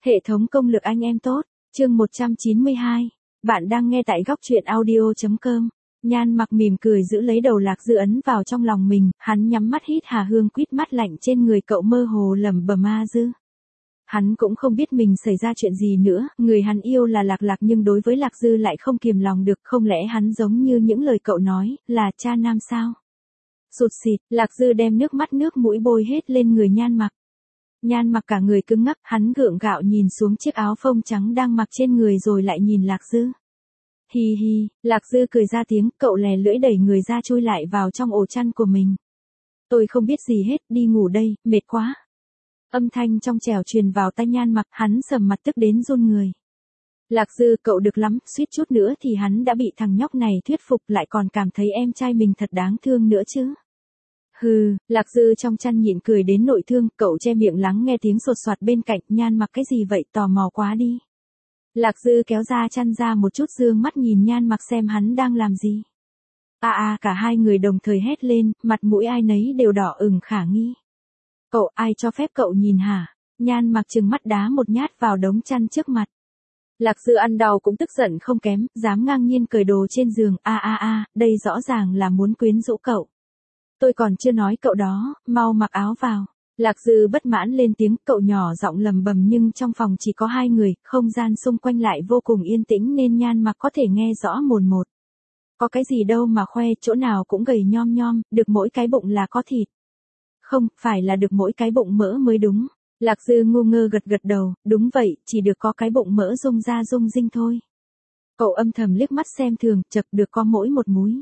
Hệ thống công lực anh em tốt, chương 192. Bạn đang nghe tại góc truyện audio.com. Nhan Mặc mỉm cười giữ lấy đầu Lạc Dư ấn vào trong lòng mình, hắn nhắm mắt hít hà hương quýt mắt lạnh trên người cậu mơ hồ lẩm bẩm ma dư. Hắn cũng không biết mình xảy ra chuyện gì nữa, người hắn yêu là Lạc Lạc nhưng đối với Lạc Dư lại không kiềm lòng được, không lẽ hắn giống như những lời cậu nói, là cha nam sao? Sụt sịt, Lạc Dư đem nước mắt nước mũi bôi hết lên người Nhan Mặc. Nhan Mặc cả người cứng ngắc, hắn gượng gạo nhìn xuống chiếc áo phông trắng đang mặc trên người rồi lại nhìn Lạc Dư. Hi hi, Lạc Dư cười ra tiếng, cậu lè lưỡi đẩy người ra chui lại vào trong ổ chăn của mình. Tôi không biết gì hết, đi ngủ đây, mệt quá. Âm thanh trong trẻo truyền vào tai Nhan Mặc, hắn sầm mặt tức đến run người. Lạc Dư, cậu được lắm, suýt chút nữa thì hắn đã bị thằng nhóc này thuyết phục, lại còn cảm thấy em trai mình thật đáng thương nữa chứ. Hừ, Lạc Dư trong chăn nhịn cười đến nội thương, cậu che miệng lắng nghe tiếng sột soạt bên cạnh. Nhan Mặc, cái gì vậy, tò mò quá đi. Lạc Dư kéo ra chăn ra một chút, dương mắt nhìn Nhan Mặc xem hắn đang làm gì. Cả hai người đồng thời hét lên, mặt mũi ai nấy đều đỏ ửng khả nghi. Cậu, ai cho phép cậu nhìn hả? Nhan Mặc trừng mắt đá một nhát vào đống chăn trước mặt. Lạc Dư ăn đau cũng tức giận không kém, dám ngang nhiên cởi đồ trên giường. Đây rõ ràng là muốn quyến rũ cậu. Tôi còn chưa nói cậu đó, mau mặc áo vào. Lạc Dư bất mãn lên tiếng, cậu nhỏ giọng lầm bầm nhưng trong phòng chỉ có hai người, không gian xung quanh lại vô cùng yên tĩnh nên Nhan Mặc có thể nghe rõ mồn một. Có cái gì đâu mà khoe, chỗ nào cũng gầy nhom nhom, được mỗi cái bụng là có thịt. Không, phải là được mỗi cái bụng mỡ mới đúng. Lạc Dư ngu ngơ gật gật đầu, đúng vậy, chỉ được có cái bụng mỡ rung ra rung rinh thôi. Cậu âm thầm liếc mắt xem thường, chật được có mỗi một múi.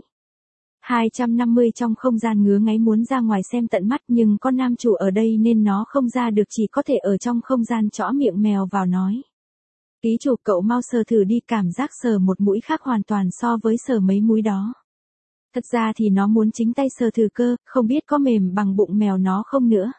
250 trong không gian ngứa ngáy muốn ra ngoài xem tận mắt nhưng có nam chủ ở đây nên nó không ra được, chỉ có thể ở trong không gian chõ miệng mèo vào nói. Ký chủ, cậu mau sờ thử đi, cảm giác sờ một mũi khác hoàn toàn so với sờ mấy mũi đó. Thật ra thì nó muốn chính tay sờ thử cơ, không biết có mềm bằng bụng mèo nó không nữa.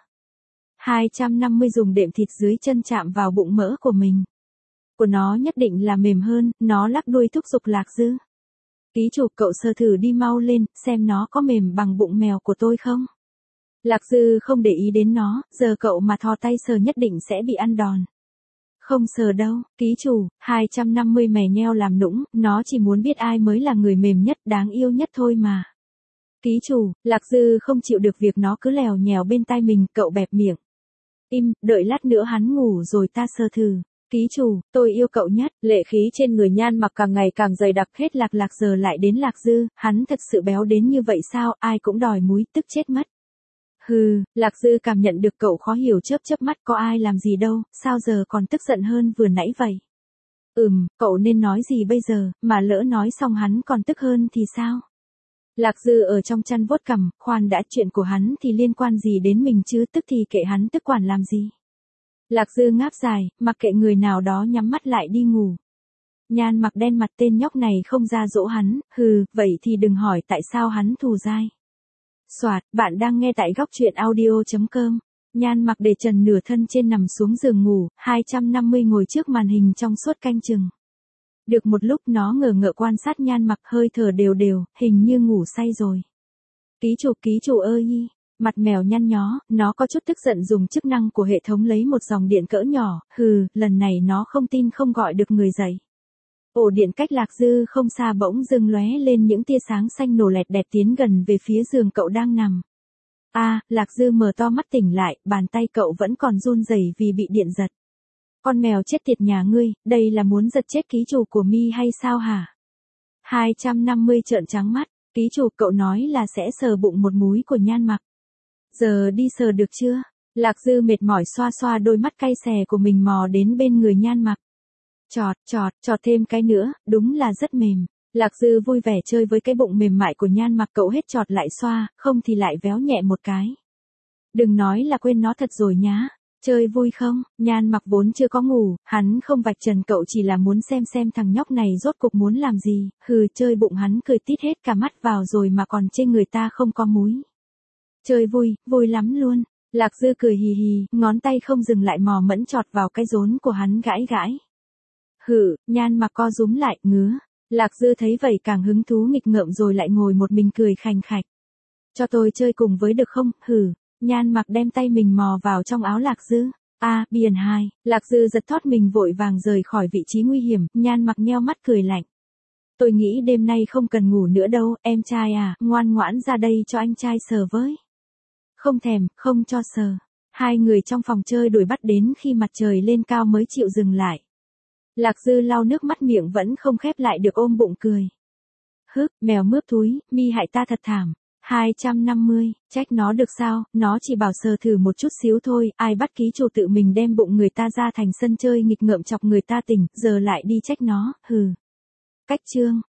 250 dùng đệm thịt dưới chân chạm vào bụng mỡ của mình. Của nó nhất định là mềm hơn, nó lắc đuôi thúc giục Lạc Dư. Ký chủ, cậu sờ thử đi mau lên, xem nó có mềm bằng bụng mèo của tôi không. Lạc Dư không để ý đến nó, giờ cậu mà thò tay sờ nhất định sẽ bị ăn đòn. Không sờ đâu, ký chủ, 250 mè nheo làm nũng, nó chỉ muốn biết ai mới là người mềm nhất, đáng yêu nhất thôi mà. Ký chủ, Lạc Dư không chịu được việc nó cứ lèo nhèo bên tai mình, cậu bẹp miệng. Im, đợi lát nữa hắn ngủ rồi ta sờ thử. Ký chủ, tôi yêu cậu nhất. Lệ khí trên người Nhan Mặc càng ngày càng dày đặc, hết Lạc Lạc giờ lại đến Lạc Dư, hắn thật sự béo đến như vậy sao, ai cũng đòi múi, tức chết mất. Hừ, Lạc Dư cảm nhận được cậu khó hiểu, chớp mắt, có ai làm gì đâu, sao giờ còn tức giận hơn vừa nãy vậy. Cậu nên nói gì bây giờ, mà lỡ nói xong hắn còn tức hơn thì sao? Lạc Dư ở trong chăn vuốt cằm, khoan đã, chuyện của hắn thì liên quan gì đến mình chứ, tức thì kệ hắn, tức quản làm gì. Lạc Dư ngáp dài, mặc kệ người nào đó nhắm mắt lại đi ngủ. Nhan Mặc đen mặt, tên nhóc này không ra dỗ hắn, vậy thì đừng hỏi tại sao hắn thù dai. Soạt, bạn đang nghe tại góc truyện audio.com. Nhan Mặc để trần nửa thân trên nằm xuống giường ngủ, 250 ngồi trước màn hình trong suốt canh chừng. Được một lúc nó ngờ ngợ quan sát Nhan Mặc, hơi thở đều đều, hình như ngủ say rồi. Ký chủ ơi. Mặt mèo nhăn nhó, nó có chút tức giận dùng chức năng của hệ thống lấy một dòng điện cỡ nhỏ, lần này nó không tin không gọi được người dậy. Ổ điện cách Lạc Dư không xa bỗng dưng lóe lên những tia sáng xanh nổ lẹt đẹt tiến gần về phía giường cậu đang nằm. Lạc Dư mở to mắt tỉnh lại, bàn tay cậu vẫn còn run rẩy vì bị điện giật. Con mèo chết tiệt nhà ngươi, đây là muốn giật chết ký chủ của mi hay sao hả? 250 trợn trắng mắt, ký chủ, cậu nói là sẽ sờ bụng một múi của Nhan Mặc. Giờ đi sờ được chưa? Lạc Dư mệt mỏi xoa xoa đôi mắt cay xè của mình, mò đến bên người Nhan Mặc. Chọt thêm cái nữa, đúng là rất mềm. Lạc Dư vui vẻ chơi với cái bụng mềm mại của Nhan Mặc, cậu hết chọt lại xoa, không thì lại véo nhẹ một cái. Đừng nói là quên nó thật rồi nhá. Chơi vui không? Nhan Mặc vốn chưa có ngủ, hắn không vạch trần cậu, chỉ là muốn xem thằng nhóc này rốt cục muốn làm gì. Chơi bụng hắn cười tít hết cả mắt vào rồi mà còn chê người ta không có múi. Chơi vui lắm luôn. Lạc Dư cười hì hì, ngón tay không dừng lại mò mẫm chọt vào cái rốn của hắn gãi. Nhan Mặc co rúm lại, ngứa. Lạc Dư thấy vậy càng hứng thú nghịch ngợm rồi lại ngồi một mình cười khành khạch. Cho tôi chơi cùng với được không? Nhan Mặc đem tay mình mò vào trong áo Lạc Dư. Biển 2, Lạc Dư giật thót mình vội vàng rời khỏi vị trí nguy hiểm, Nhan Mặc nheo mắt cười lạnh. Tôi nghĩ đêm nay không cần ngủ nữa đâu, em trai à, ngoan ngoãn ra đây cho anh trai sờ với. Không thèm, không cho sờ. Hai người trong phòng chơi đuổi bắt đến khi mặt trời lên cao mới chịu dừng lại. Lạc Dư lau nước mắt miệng vẫn không khép lại được ôm bụng cười. Mèo mướp thúi, mi hại ta thật thảm. 250, trách nó được sao, nó chỉ bảo sờ thử một chút xíu thôi, ai bắt ký chủ tự mình đem bụng người ta ra thành sân chơi nghịch ngợm chọc người ta tỉnh, giờ lại đi trách nó, hừ. Cách chương